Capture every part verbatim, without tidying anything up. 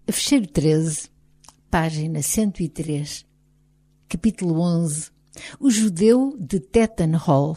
Fecheiro treze, página cento e três, capítulo onze. O judeu de Tettenhall.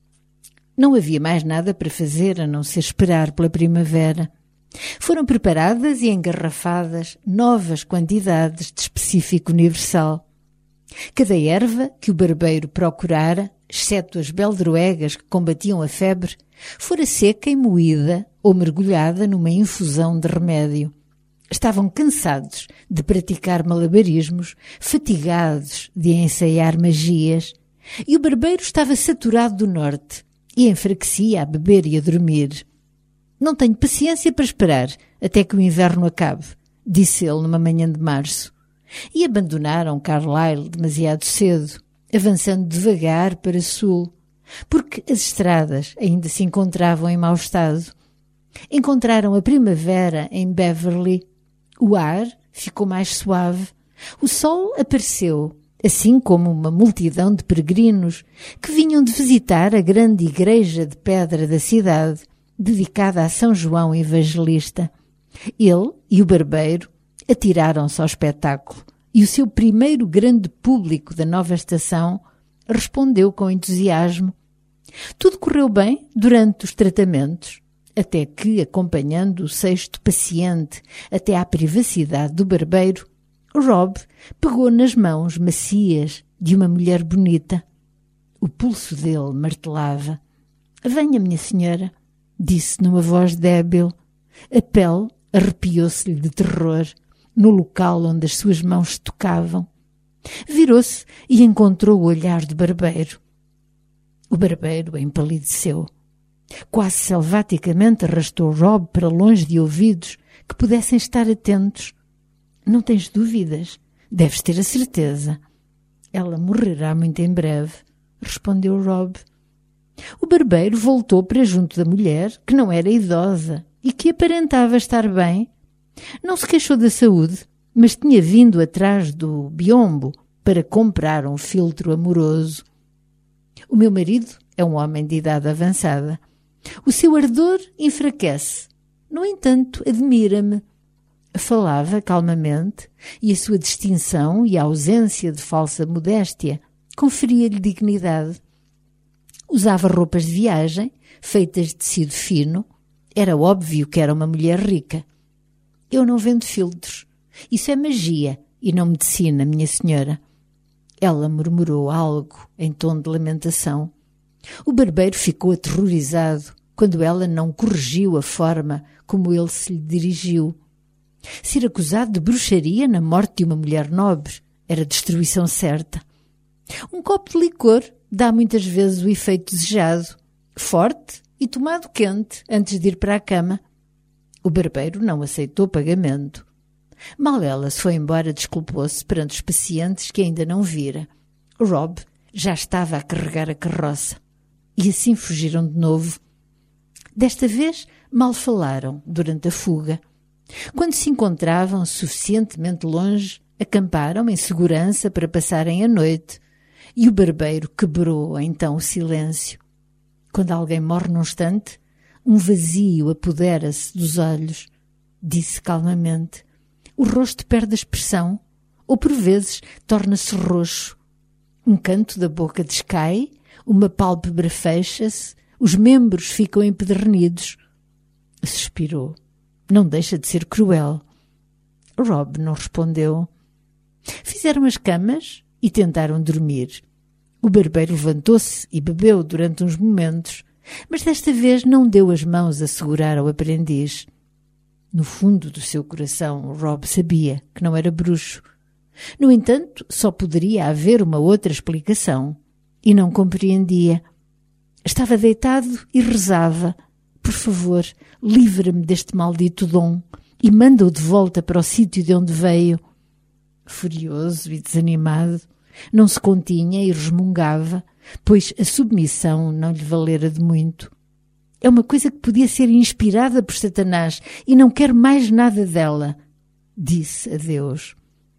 Não havia mais nada para fazer a não ser esperar pela primavera. Foram preparadas e engarrafadas novas quantidades de específico universal. Cada erva que o barbeiro procurara, exceto as beldroegas que combatiam a febre, fora seca e moída ou mergulhada numa infusão de remédio. Estavam cansados de praticar malabarismos, fatigados de ensaiar magias, e o barbeiro estava saturado do norte e enfraquecia a beber e a dormir. «Não tenho paciência para esperar até que o inverno acabe», disse ele numa manhã de março. E abandonaram Carlisle demasiado cedo, avançando devagar para sul, porque as estradas ainda se encontravam em mau estado. Encontraram a primavera em Beverley. O ar ficou mais suave. O sol apareceu, assim como uma multidão de peregrinos que vinham de visitar a grande igreja de pedra da cidade, dedicada a São João Evangelista. Ele e o barbeiro atiraram-se ao espetáculo e o seu primeiro grande público da nova estação respondeu com entusiasmo. Tudo correu bem durante os tratamentos, até que, acompanhando o sexto paciente até à privacidade do barbeiro, Rob pegou nas mãos macias de uma mulher bonita. O pulso dele martelava. «Venha, minha senhora», disse numa voz débil. A pele arrepiou-se-lhe de terror no local onde as suas mãos se tocavam. Virou-se e encontrou o olhar do barbeiro. O barbeiro empalideceu. Quase selvaticamente arrastou Rob para longe de ouvidos que pudessem estar atentos. «Não tens dúvidas? Deves ter a certeza. Ela morrerá muito em breve», respondeu Rob. O barbeiro voltou para junto da mulher, que não era idosa e que aparentava estar bem. Não se queixou da saúde, mas tinha vindo atrás do biombo para comprar um filtro amoroso. «O meu marido é um homem de idade avançada. O seu ardor enfraquece. No entanto, admira-me». Falava calmamente e a sua distinção e a ausência de falsa modéstia conferia-lhe dignidade. Usava roupas de viagem, feitas de tecido fino. Era óbvio que era uma mulher rica. «Eu não vendo filtros. Isso é magia e não medicina, minha senhora». Ela murmurou algo em tom de lamentação. O barbeiro ficou aterrorizado quando ela não corrigiu a forma como ele se lhe dirigiu. Ser acusado de bruxaria na morte de uma mulher nobre era destruição certa. Um copo de licor dá muitas vezes o efeito desejado, forte e tomado quente antes de ir para a cama. O barbeiro não aceitou pagamento. Mal ela se foi embora, desculpou-se perante os pacientes que ainda não vira. Rob já estava a carregar a carroça. E assim fugiram de novo. Desta vez mal falaram durante a fuga. Quando se encontravam suficientemente longe, acamparam em segurança para passarem a noite. E o barbeiro quebrou então o silêncio. Quando alguém morre num instante, um vazio apodera-se dos olhos. Disse calmamente. O rosto perde a expressão, ou por vezes torna-se roxo. Um canto da boca descai, uma pálpebra fecha-se, os membros ficam empedernidos. Suspirou. Não deixa de ser cruel. Rob não respondeu. Fizeram as camas e tentaram dormir. O barbeiro levantou-se e bebeu durante uns momentos, mas desta vez não deu as mãos a segurar ao aprendiz. No fundo do seu coração, Rob sabia que não era bruxo. No entanto, só poderia haver uma outra explicação, e não compreendia. Estava deitado e rezava. «Por favor, livra-me deste maldito dom e manda-o de volta para o sítio de onde veio». Furioso e desanimado, não se continha e resmungava, pois a submissão não lhe valera de muito. «É uma coisa que podia ser inspirada por Satanás e não quero mais nada dela», disse a Deus.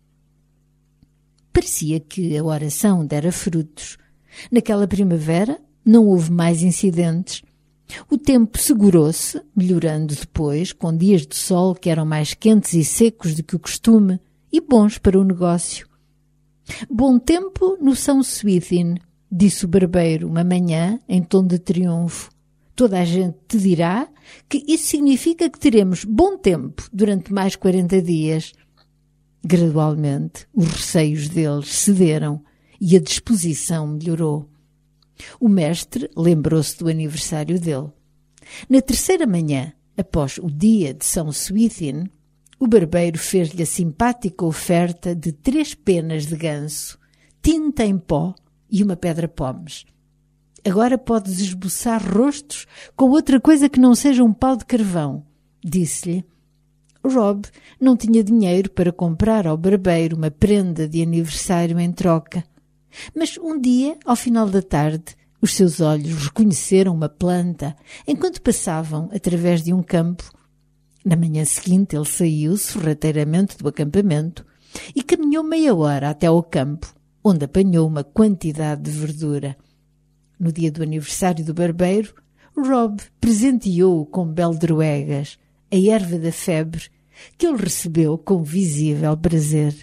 Parecia que a oração dera frutos. Naquela primavera não houve mais incidentes. O tempo segurou-se, melhorando depois, com dias de sol que eram mais quentes e secos do que o costume e bons para o negócio. Bom tempo no São Swithin, disse o barbeiro uma manhã em tom de triunfo. Toda a gente te dirá que isso significa que teremos bom tempo durante mais quarenta dias. Gradualmente, os receios deles cederam e a disposição melhorou. O mestre lembrou-se do aniversário dele. Na terceira manhã, após o dia de São Swithin, o barbeiro fez-lhe a simpática oferta de três penas de ganso, tinta em pó e uma pedra-pomes. Agora podes esboçar rostos com outra coisa que não seja um pau de carvão, disse-lhe. Rob não tinha dinheiro para comprar ao barbeiro uma prenda de aniversário em troca. Mas um dia, ao final da tarde, os seus olhos reconheceram uma planta enquanto passavam através de um campo. Na manhã seguinte ele saiu sorrateiramente do acampamento e caminhou meia hora até ao campo, onde apanhou uma quantidade de verdura. No dia do aniversário do barbeiro, Rob presenteou-o com beldroegas, a erva da febre, que ele recebeu com visível prazer.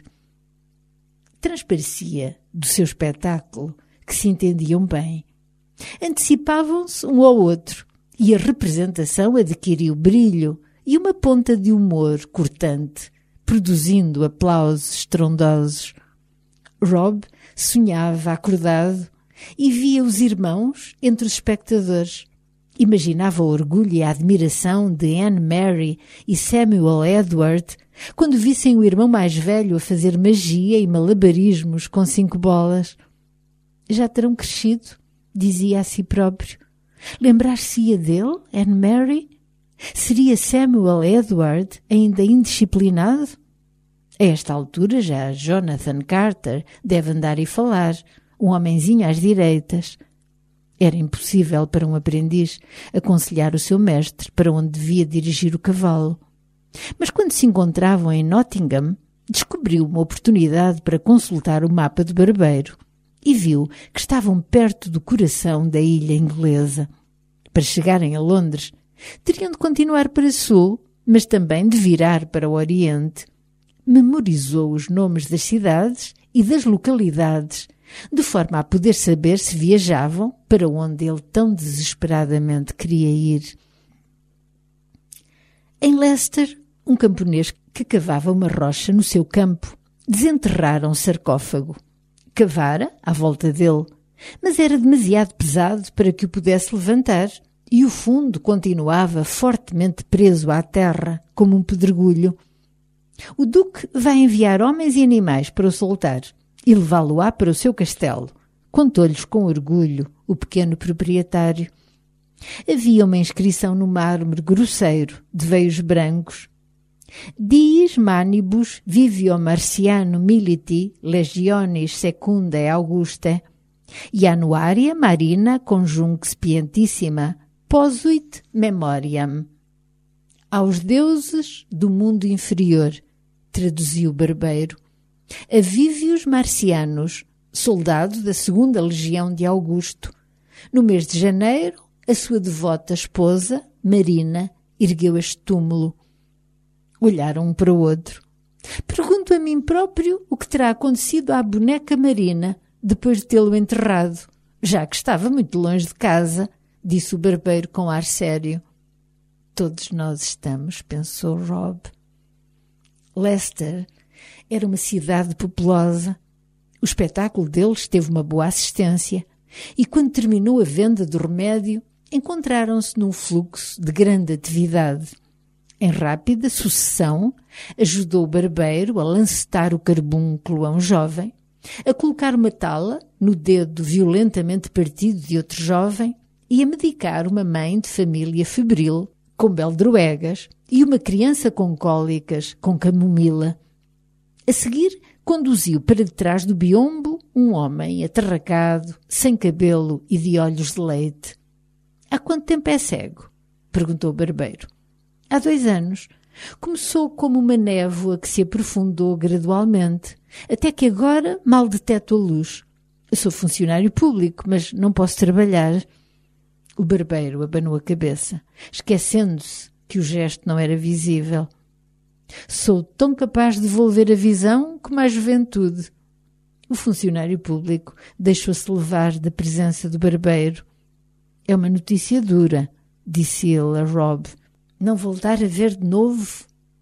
Transparecia do seu espetáculo que se entendiam bem. Antecipavam-se um ao outro e a representação adquiriu brilho e uma ponta de humor cortante, produzindo aplausos estrondosos. Rob sonhava acordado e via os irmãos entre os espectadores. Imaginava o orgulho e a admiração de Anne Mary e Samuel Edward quando vissem o irmão mais velho a fazer magia e malabarismos com cinco bolas. Já terão crescido, dizia a si próprio. Lembrar-se-ia dele, Anne Mary? Seria Samuel Edward ainda indisciplinado? A esta altura já Jonathan Carter deve andar e falar, um homenzinho às direitas. Era impossível para um aprendiz aconselhar o seu mestre para onde devia dirigir o cavalo. Mas quando se encontravam em Nottingham, descobriu uma oportunidade para consultar o mapa do barbeiro e viu que estavam perto do coração da ilha inglesa. Para chegarem a Londres, teriam de continuar para sul, mas também de virar para o oriente. Memorizou os nomes das cidades e das localidades, de forma a poder saber se viajavam para onde ele tão desesperadamente queria ir. Em Leicester, um camponês que cavava uma rocha no seu campo desenterrara um sarcófago. Cavara à volta dele, mas era demasiado pesado para que o pudesse levantar e o fundo continuava fortemente preso à terra, como um pedregulho. O duque vai enviar homens e animais para o soltar e levá-lo-á para o seu castelo, contou-lhes com orgulho o pequeno proprietário. Havia uma inscrição no mármore grosseiro, de veios brancos. Dies manibus vivio marciano militi legionis secundae Augustae, Januaria marina conjunx pientissima, posuit memoriam. Aos deuses do mundo inferior, traduziu o barbeiro, a Vívios Marcianos, soldado da segunda legião de Augusto. No mês de janeiro, a sua devota esposa, Marina, ergueu este túmulo. Olharam um para o outro. Pergunto a mim próprio o que terá acontecido à boneca Marina depois de tê-lo enterrado, já que estava muito longe de casa, disse o barbeiro com ar sério. Todos nós estamos, pensou Rob. Leicester era uma cidade populosa. O espetáculo deles teve uma boa assistência e, quando terminou a venda do remédio, encontraram-se num fluxo de grande atividade. Em rápida sucessão, ajudou o barbeiro a lancetar o carbúnculo a um jovem, a colocar uma tala no dedo violentamente partido de outro jovem e a medicar uma mãe de família febril com beldroegas e uma criança com cólicas com camomila. A seguir, conduziu para detrás do biombo um homem atarracado, sem cabelo e de olhos de leite. — Há quanto tempo é cego? Perguntou o barbeiro. — Há dois anos. Começou como uma névoa que se aprofundou gradualmente, até que agora mal deteto a luz. Eu sou funcionário público, mas não posso trabalhar. O barbeiro abanou a cabeça, esquecendo-se que o gesto não era visível. Sou tão capaz de devolver a visão como a juventude. O funcionário público deixou-se levar da presença do barbeiro. É uma notícia dura, disse ele a Rob. Não voltar a ver de novo?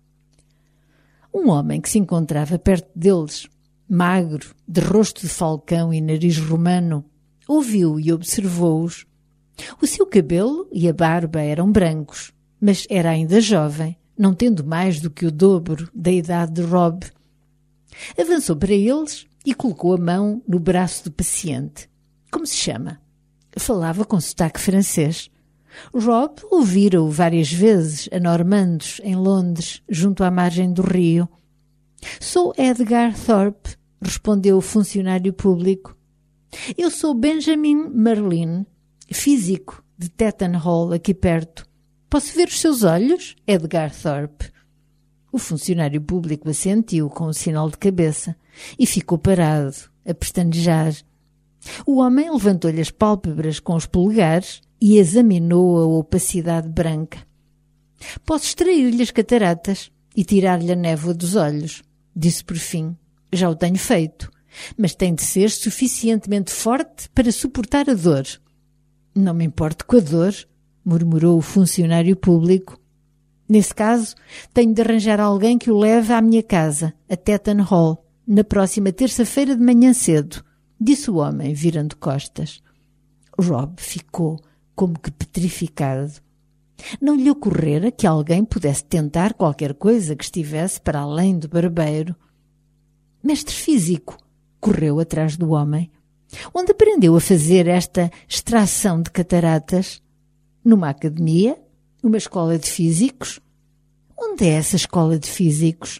Um homem que se encontrava perto deles, magro, de rosto de falcão e nariz romano, ouviu e observou-os. O seu cabelo e a barba eram brancos, mas era ainda jovem, não tendo mais do que o dobro da idade de Rob. Avançou para eles e colocou a mão no braço do paciente. Como se chama? Falava com sotaque francês. Rob ouvira-o várias vezes a Normandos, em Londres, junto à margem do rio. Sou Edgar Thorpe, respondeu o funcionário público. Eu sou Benjamin Merlin, físico de Tetton Hall, aqui perto. Posso ver os seus olhos, Edgar Thorpe? O funcionário público assentiu com um sinal de cabeça e ficou parado, a pestanejar. O homem levantou-lhe as pálpebras com os polegares e examinou a opacidade branca. Posso extrair-lhe as cataratas e tirar-lhe a névoa dos olhos, disse por fim. Já o tenho feito, mas tem de ser suficientemente forte para suportar a dor. Não me importo com a dor, murmurou o funcionário público. Nesse caso, tenho de arranjar alguém que o leve à minha casa, a Tetton Hall, na próxima terça-feira de manhã cedo, disse o homem, virando costas. Rob ficou como que petrificado. Não lhe ocorrera que alguém pudesse tentar qualquer coisa que estivesse para além do barbeiro. Mestre físico, correu atrás do homem. Onde aprendeu a fazer esta extração de cataratas? Numa academia? Uma escola de físicos? Onde é essa escola de físicos?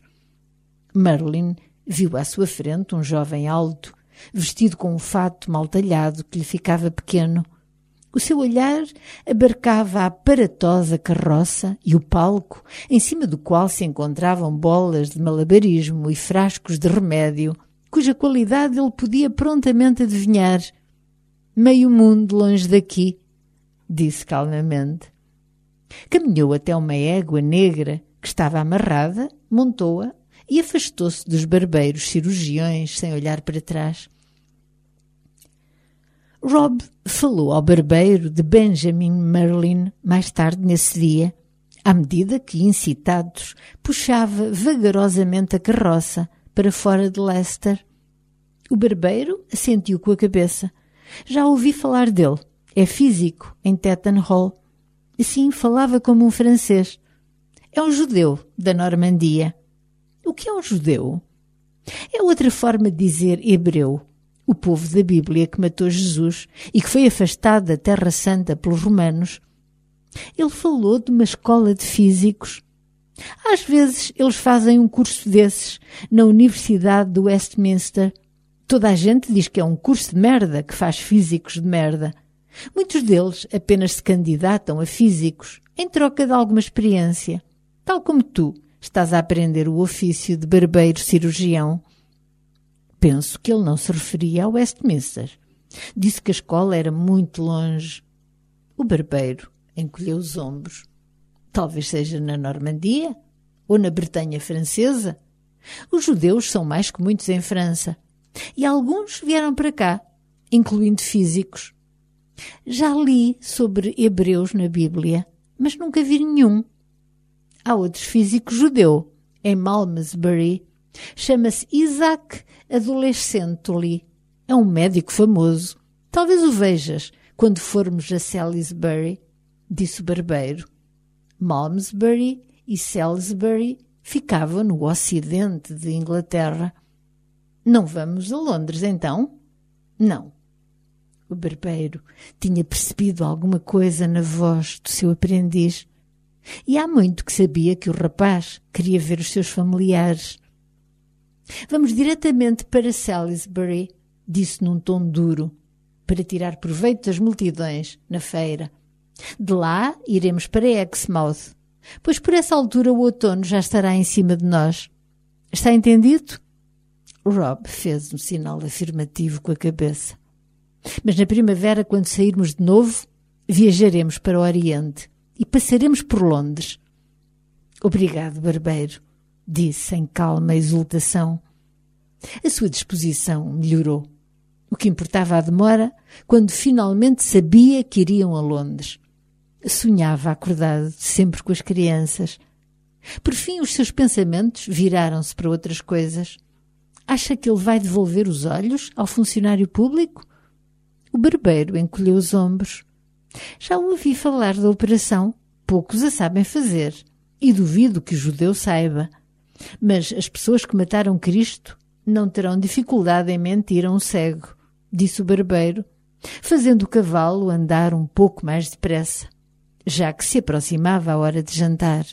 Merlin viu à sua frente um jovem alto, vestido com um fato mal talhado que lhe ficava pequeno. O seu olhar abarcava a aparatosa carroça e o palco, em cima do qual se encontravam bolas de malabarismo e frascos de remédio, cuja qualidade ele podia prontamente adivinhar. Meio mundo longe daqui, disse calmamente. Caminhou até uma égua negra que estava amarrada, montou-a e afastou-se dos barbeiros cirurgiões sem olhar para trás. Rob falou ao barbeiro de Benjamin Merlin mais tarde nesse dia, à medida que, incitados, puxava vagarosamente a carroça para fora de Leicester. O barbeiro assentiu com a cabeça. Já ouvi falar dele. É físico em Tetton Hall. Assim falava como um francês. É um judeu da Normandia. O que é um judeu? É outra forma de dizer hebreu, o povo da Bíblia que matou Jesus e que foi afastado da Terra Santa pelos romanos. Ele falou de uma escola de físicos. Às vezes eles fazem um curso desses na Universidade de Westminster. Toda a gente diz que é um curso de merda que faz físicos de merda. Muitos deles apenas se candidatam a físicos em troca de alguma experiência, tal como tu estás a aprender o ofício de barbeiro cirurgião. Penso que ele não se referia a Westminster. Disse que a escola era muito longe. O barbeiro encolheu os ombros. Talvez seja na Normandia ou na Bretanha francesa. Os judeus são mais que muitos em França. E alguns vieram para cá, incluindo físicos. Já li sobre hebreus na Bíblia, mas nunca vi nenhum. Há outro físico judeu, em Malmesbury. Chama-se Isaac Adolescently. É um médico famoso. Talvez o vejas quando formos a Salisbury, disse o barbeiro. Malmesbury e Salisbury ficavam no ocidente de Inglaterra. Não vamos a Londres, então? Não. O barbeiro tinha percebido alguma coisa na voz do seu aprendiz. E há muito que sabia que o rapaz queria ver os seus familiares. Vamos diretamente para Salisbury, disse num tom duro, para tirar proveito das multidões na feira. De lá iremos para Exmouth, pois por essa altura o outono já estará em cima de nós. Está entendido? Rob fez um sinal afirmativo com a cabeça. Mas na primavera, quando sairmos de novo, Viajaremos para o Oriente e passaremos por Londres. Obrigado, barbeiro, disse em calma exultação. A sua disposição melhorou. O que importava a demora quando finalmente sabia que iriam a Londres. Sonhava acordado, sempre com as crianças. Por fim, os seus pensamentos viraram-se para outras coisas. Acha que ele vai devolver os olhos ao funcionário público? O barbeiro encolheu os ombros. Já ouvi falar da operação. Poucos a sabem fazer. E duvido que o judeu saiba. Mas as pessoas que mataram Cristo não terão dificuldade em mentir a um cego, disse o barbeiro, fazendo o cavalo andar um pouco mais depressa, já que se aproximava a hora de jantar.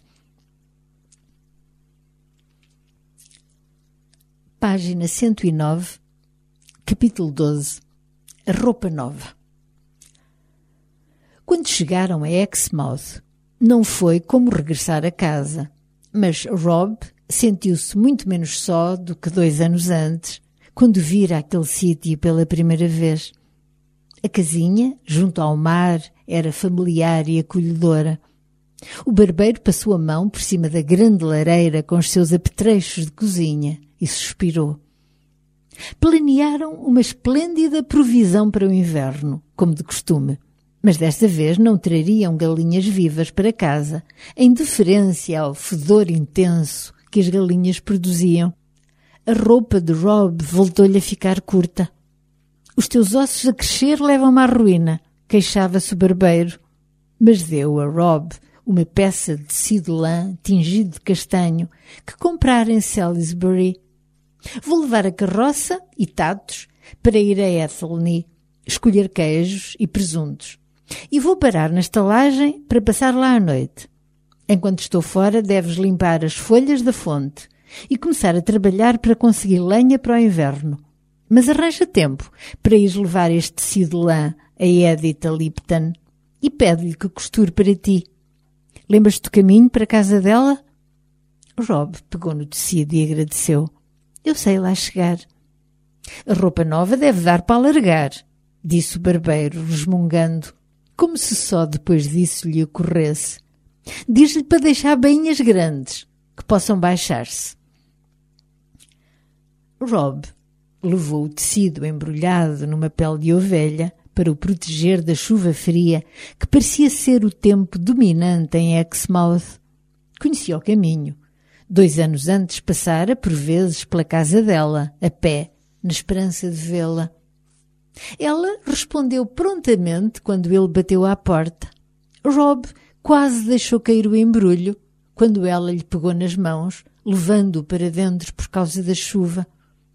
Página cento e nove, capítulo doze. A roupa nova. Quando chegaram a Exmouth, não foi como regressar a casa, mas Rob sentiu-se muito menos só do que dois anos antes, quando vira aquele sítio pela primeira vez. A casinha, junto ao mar, era familiar e acolhedora. O barbeiro passou a mão por cima da grande lareira com os seus apetrechos de cozinha e suspirou. Planearam uma esplêndida provisão para o inverno, como de costume, mas desta vez não trariam galinhas vivas para casa, em deferência ao fedor intenso que as galinhas produziam. A roupa de Rob voltou-lhe a ficar curta. Os teus ossos a crescer levam-me à ruína, queixava-se o barbeiro, mas deu a Rob uma peça de tecido lã tingido de castanho que comprara em Salisbury. Vou levar a carroça e tatos para ir a Athelney, escolher queijos e presuntos. E vou parar na estalagem para passar lá à noite. Enquanto estou fora, deves limpar as folhas da fonte e começar a trabalhar para conseguir lenha para o inverno. Mas arranja tempo para ir levar este tecido lã a Edith Lipton e pede-lhe que costure para ti. Lembras-te do caminho para a casa dela? Rob pegou no tecido e agradeceu. Eu sei lá chegar. A roupa nova deve dar para alargar, disse o barbeiro, resmungando, como se só depois disso lhe ocorresse. Diz-lhe para deixar bainhas grandes, que possam baixar-se. Rob levou o tecido embrulhado numa pele de ovelha para o proteger da chuva fria que parecia ser o tempo dominante em Exmouth. Conhecia o caminho. Dois anos antes passara, por vezes, pela casa dela, a pé, na esperança de vê-la. Ela respondeu prontamente quando ele bateu à porta. Rob quase deixou cair o embrulho quando ela lhe pegou nas mãos, levando-o para dentro por causa da chuva.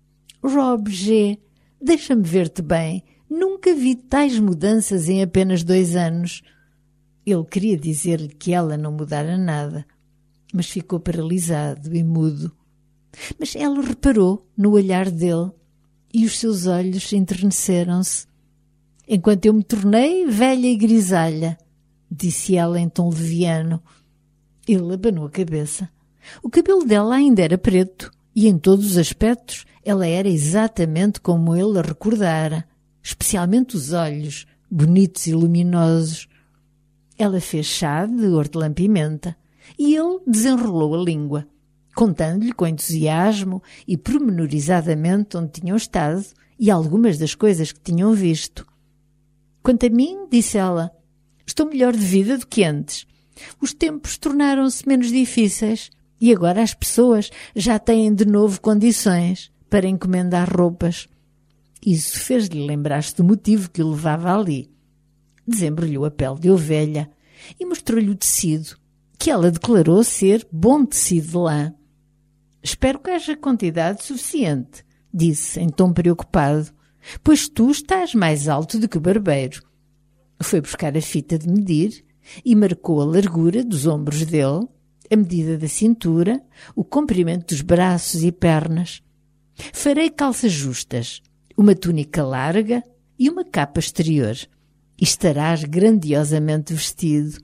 Rob G., deixa-me ver-te bem. Nunca vi tais mudanças em apenas dois anos. Ele queria dizer-lhe que ela não mudara nada, mas ficou paralisado e mudo. Mas ela reparou no olhar dele e os seus olhos enterneceram-se. Enquanto eu me tornei velha e grisalha, disse ela em tom leviano. Ele abanou a cabeça. O cabelo dela ainda era preto e em todos os aspectos ela era exatamente como ele a recordara, especialmente os olhos, bonitos e luminosos. Ela fez chá de hortelã-pimenta e ele desenrolou a língua, contando-lhe com entusiasmo e pormenorizadamente onde tinham estado e algumas das coisas que tinham visto. Quanto a mim, disse ela, estou melhor de vida do que antes. Os tempos tornaram-se menos difíceis e agora as pessoas já têm de novo condições para encomendar roupas. Isso fez-lhe lembrar-se do motivo que o levava ali. Desembrulhou a pele de ovelha e mostrou-lhe o tecido, que ela declarou ser bom tecido de lã. Espero que haja quantidade suficiente, disse em tom preocupado, pois tu estás mais alto do que o barbeiro. Foi buscar a fita de medir e marcou a largura dos ombros dele, a medida da cintura, o comprimento dos braços e pernas. Farei calças justas, uma túnica larga e uma capa exterior, e estarás grandiosamente vestido.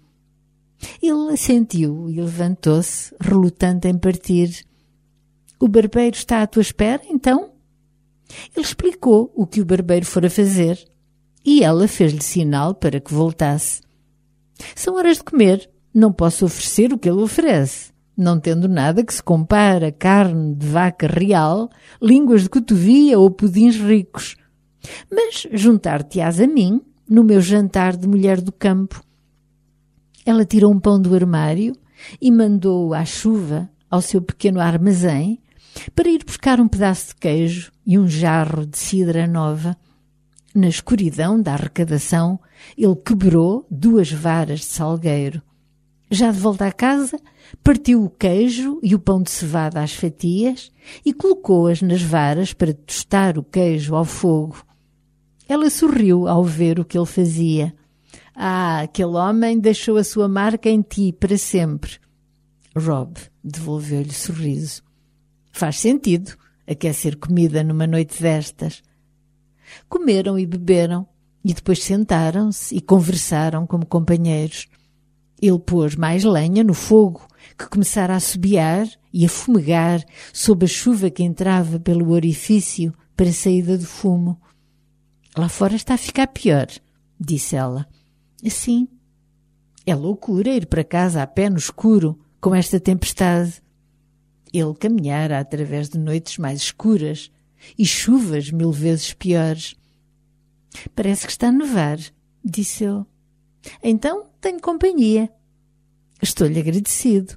Ele assentiu e levantou-se, relutante em partir. O barbeiro está à tua espera, então? Ele explicou o que o barbeiro fora fazer e ela fez-lhe sinal para que voltasse. São horas de comer, não posso oferecer o que ele oferece, não tendo nada que se compare a carne de vaca real, línguas de cotovia ou pudins ricos. Mas juntar-te-ás a mim no meu jantar de mulher do campo. Ela tirou um pão do armário e mandou-o à chuva ao seu pequeno armazém para ir buscar um pedaço de queijo e um jarro de cidra nova. Na escuridão da arrecadação, ele quebrou duas varas de salgueiro. Já de volta à casa, partiu o queijo e o pão de cevada às fatias e colocou-as nas varas para tostar o queijo ao fogo. Ela sorriu ao ver o que ele fazia. Ah, aquele homem deixou a sua marca em ti para sempre. Rob devolveu-lhe o sorriso. Faz sentido aquecer comida numa noite destas. Comeram e beberam e depois sentaram-se e conversaram como companheiros. Ele pôs mais lenha no fogo, que começara a assobiar e a fumegar sob a chuva que entrava pelo orifício para a saída do fumo. Lá fora está a ficar pior, disse ela. Assim, é loucura ir para casa a pé no escuro com esta tempestade. Ele caminhara através de noites mais escuras e chuvas mil vezes piores. Parece que está a nevar, disse ele. Então tenho companhia. Estou-lhe agradecido.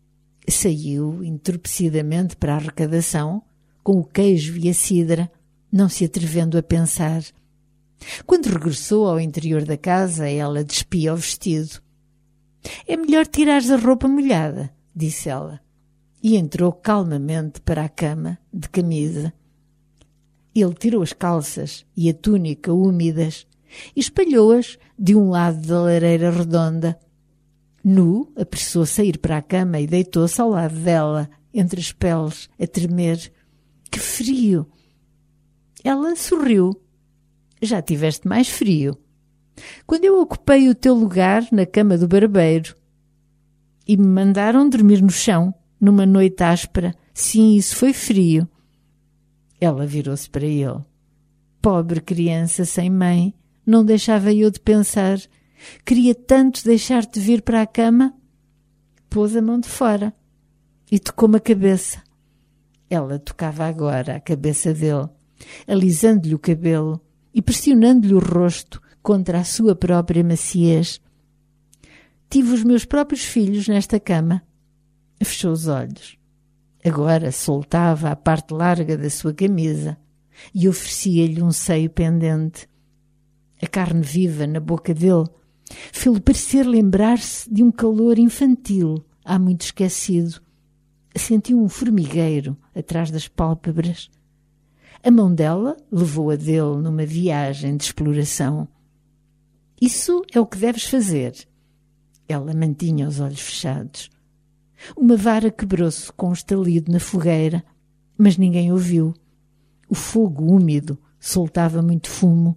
Saiu entorpecidamente para a arrecadação, com o queijo e a cidra, não se atrevendo a pensar. Quando regressou ao interior da casa, ela despia o vestido. É melhor tirares a roupa molhada, disse ela, e entrou calmamente para a cama, de camisa. Ele tirou as calças e a túnica úmidas e espalhou-as de um lado da lareira redonda. Nu, apressou-se a ir para a cama e deitou-se ao lado dela, entre as peles, a tremer. Que frio! Ela sorriu. Já tiveste mais frio. Quando eu ocupei o teu lugar na cama do barbeiro e me mandaram dormir no chão, numa noite áspera, sim, isso foi frio. Ela virou-se para ele. Pobre criança sem mãe, não deixava eu de pensar. Queria tanto deixar-te vir para a cama. Pôs a mão de fora e tocou-me a cabeça. Ela tocava agora a cabeça dele, alisando-lhe o cabelo e pressionando-lhe o rosto contra a sua própria maciez. Tive os meus próprios filhos nesta cama. Fechou os olhos. Agora soltava a parte larga da sua camisa e oferecia-lhe um seio pendente. A carne viva na boca dele fez-lhe parecer lembrar-se de um calor infantil há muito esquecido. Sentiu um formigueiro atrás das pálpebras. A mão dela levou a dele numa viagem de exploração. Isso é o que deves fazer. Ela mantinha os olhos fechados. Uma vara quebrou-se com um estalido na fogueira, mas ninguém ouviu. O fogo úmido soltava muito fumo.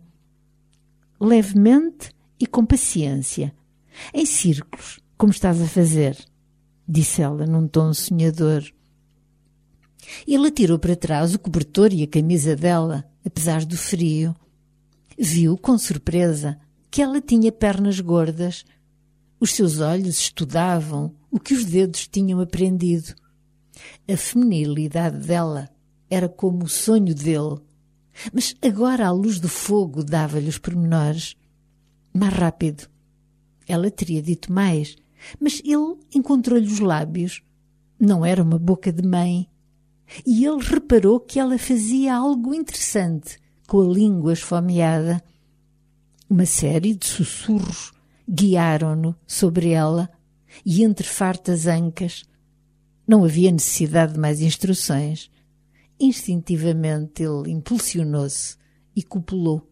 Levemente e com paciência, em círculos, como estás a fazer, disse ela num tom sonhador. Ele atirou para trás o cobertor e a camisa dela, apesar do frio. Viu com surpresa que ela tinha pernas gordas. Os seus olhos estudavam o que os dedos tinham aprendido. A feminilidade dela era como o sonho dele, mas agora a luz do fogo dava-lhe os pormenores. Mais rápido. Ela teria dito mais, mas ele encontrou-lhe os lábios. Não era uma boca de mãe. E ele reparou que ela fazia algo interessante com a língua esfomeada. Uma série de sussurros guiaram-no sobre ela e entre fartas ancas. Não havia necessidade de mais instruções. Instintivamente ele impulsionou-se e copulou.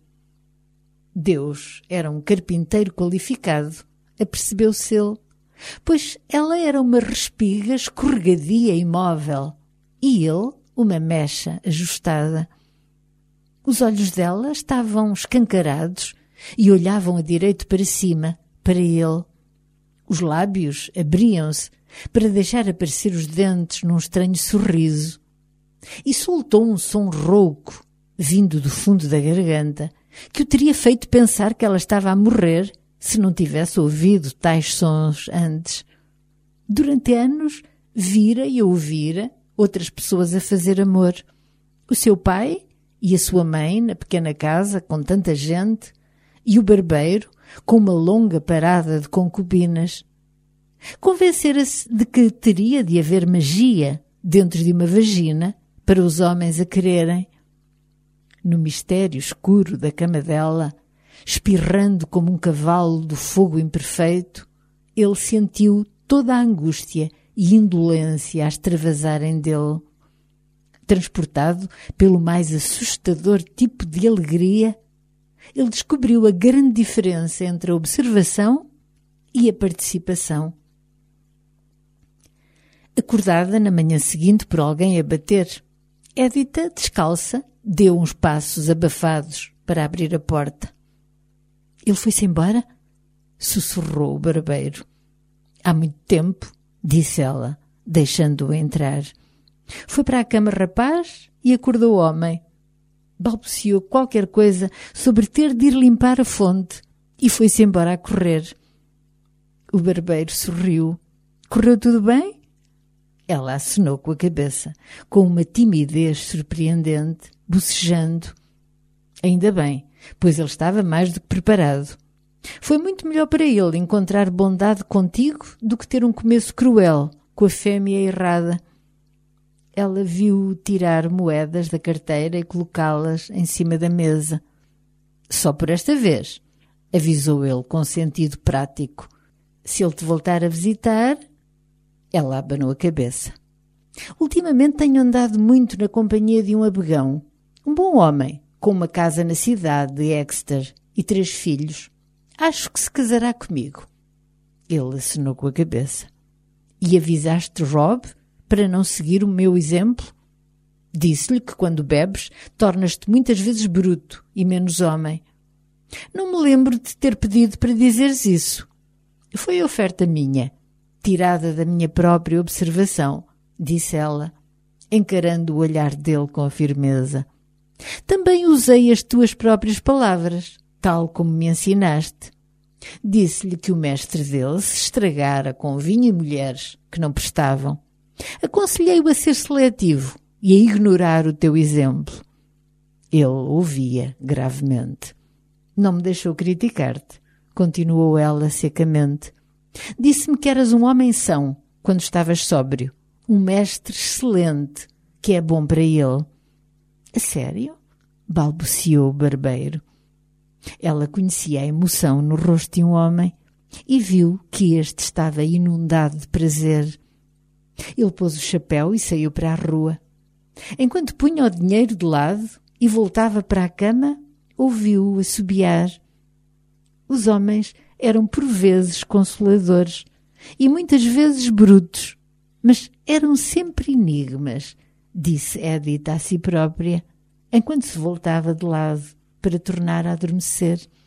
Deus era um carpinteiro qualificado, apercebeu-se ele, pois ela era uma respiga escorregadia e móvel, e ele uma mecha ajustada. Os olhos dela estavam escancarados e olhavam a direito para cima, para ele. Os lábios abriam-se para deixar aparecer os dentes num estranho sorriso. E soltou um som rouco, vindo do fundo da garganta, que o teria feito pensar que ela estava a morrer se não tivesse ouvido tais sons antes. Durante anos, vira e ouvira outras pessoas a fazer amor. O seu pai e a sua mãe na pequena casa com tanta gente, e o barbeiro com uma longa parada de concubinas. Convencera-se de que teria de haver magia dentro de uma vagina para os homens a quererem. No mistério escuro da cama dela, espirrando como um cavalo do fogo imperfeito, ele sentiu toda a angústia e indolência a extravasarem dele. Transportado pelo mais assustador tipo de alegria, ele descobriu a grande diferença entre a observação e a participação. Acordada na manhã seguinte por alguém a bater, Édita, descalça, deu uns passos abafados para abrir a porta. Ele foi-se embora? Sussurrou o barbeiro. Há muito tempo, disse ela, deixando-o entrar. Foi para a cama rapaz e acordou o homem. Balbuciou qualquer coisa sobre ter de ir limpar a fonte e foi-se embora a correr. O barbeiro sorriu. Correu tudo bem? Ela acenou com a cabeça, com uma timidez surpreendente, bocejando. Ainda bem, pois ele estava mais do que preparado. Foi muito melhor para ele encontrar bondade contigo do que ter um começo cruel, com a fêmea errada. Ela viu-o tirar moedas da carteira e colocá-las em cima da mesa. Só por esta vez, avisou ele com sentido prático. Se ele te voltar a visitar... Ela abanou a cabeça. Ultimamente tenho andado muito na companhia de um abegão, um bom homem, com uma casa na cidade de Exeter e três filhos. Acho que se casará comigo. Ele acenou com a cabeça. E avisaste Rob para não seguir o meu exemplo? Disse-lhe que quando bebes tornas-te muitas vezes bruto e menos homem. Não me lembro de ter pedido para dizeres isso. Foi oferta minha, tirada da minha própria observação, disse ela, encarando o olhar dele com firmeza. Também usei as tuas próprias palavras, tal como me ensinaste. Disse-lhe que o mestre dele se estragara com vinho e mulheres que não prestavam. Aconselhei-o a ser seletivo e a ignorar o teu exemplo. Ele ouvia gravemente. Não me deixou criticar-te, continuou ela secamente. Disse-me que eras um homem são quando estavas sóbrio, um mestre excelente, que é bom para ele. A sério? Balbuciou o barbeiro. Ela conhecia a emoção no rosto de um homem e viu que este estava inundado de prazer. Ele pôs o chapéu e saiu para a rua. Enquanto punha o dinheiro de lado e voltava para a cama, ouviu-o assobiar. Os homens eram por vezes consoladores e muitas vezes brutos, mas eram sempre enigmas, disse Édita a si própria, enquanto se voltava de lado para tornar a adormecer.